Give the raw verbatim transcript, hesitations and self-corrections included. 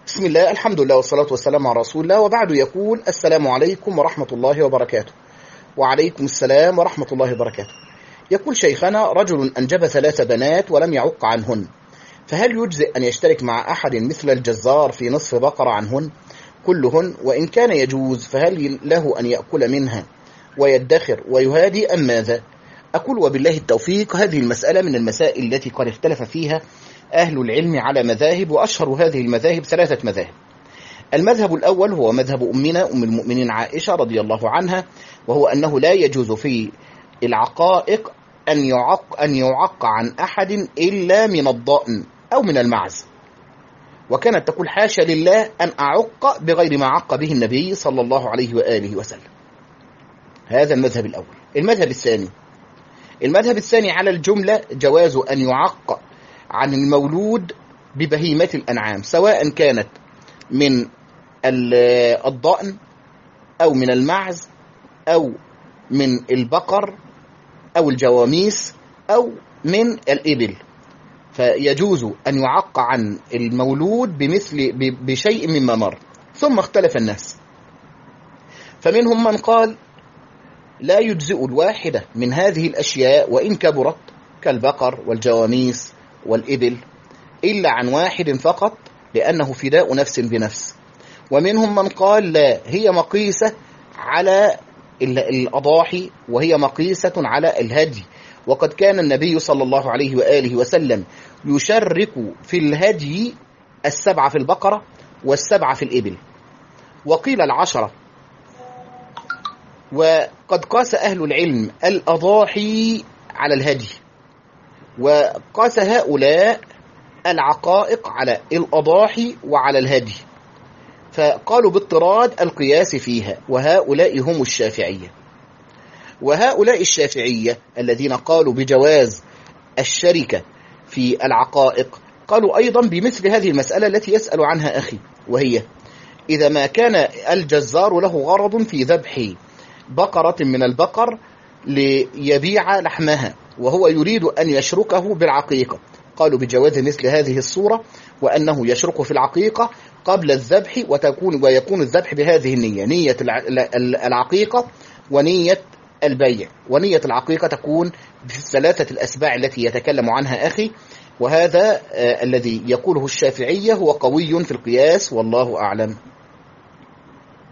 بسم الله، الحمد لله والصلاة والسلام على رسول الله، وبعد. يقول: السلام عليكم ورحمة الله وبركاته. وعليكم السلام ورحمة الله وبركاته. يقول شيخنا: رجل أنجب ثلاث بنات ولم يعق عنهن، فهل يجزئ أن يشترك مع أحد مثل الجزار في نصف بقرة عنهن كلهن؟ وإن كان يجوز فهل له أن يأكل منها ويدخر ويهادي أم ماذا؟ أقول: وبالله التوفيق. هذه المسألة من المسائل التي قد اختلف فيها أهل العلم على مذاهب، وأشهر هذه المذاهب ثلاثة مذاهب. المذهب الأول هو مذهب أمنا أم المؤمنين عائشة رضي الله عنها، وهو أنه لا يجوز في العقائق أن يعق, أن يعق عن أحد إلا من الضأن أو من المعز، وكانت تقول: حاشا لله أن أعق بغير ما عق به النبي صلى الله عليه وآله وسلم. هذا المذهب الأول. المذهب الثاني المذهب الثاني على الجملة جواز أن يعق عن المولود ببهيمة الأنعام، سواء كانت من الضأن أو من المعز أو من البقر أو الجواميس أو من الإبل، فيجوز أن يعق عن المولود بمثل بشيء مما مر. ثم اختلف الناس، فمنهم من قال: لا يجزئ الواحدة من هذه الأشياء وإن كبرت كالبقر والجواميس والإبل إلا عن واحد فقط، لأنه فداء نفس بنفس. ومنهم من قال: لا، هي مقيسة على الأضاحي وهي مقيسة على الهدي، وقد كان النبي صلى الله عليه وآله وسلم يشرك في الهدي السبعة في البقرة والسبعة في الإبل، وقيل العشرة. وقد قاس أهل العلم الأضاحي على الهدي، وقاس هؤلاء العقائق على الأضاحي وعلى الهدي، فقالوا باضطراد القياس فيها، وهؤلاء هم الشافعية. وهؤلاء الشافعية الذين قالوا بجواز الشركة في العقائق قالوا أيضا بمثل هذه المسألة التي يسأل عنها أخي، وهي: إذا ما كان الجزار له غرض في ذبح بقرة من البقر ليبيع لحمها وهو يريد أن يشركه بالعقيقة، قالوا بجواز مثل هذه الصورة، وأنه يشرك في العقيقة قبل الذبح، وتكون ويكون الذبح بهذه النية، نية العقيقة ونية البيع. ونية العقيقة تكون في الثلاثة الأسباع التي يتكلم عنها أخي، وهذا آه الذي يقوله الشافعية هو قوي في القياس، والله أعلم.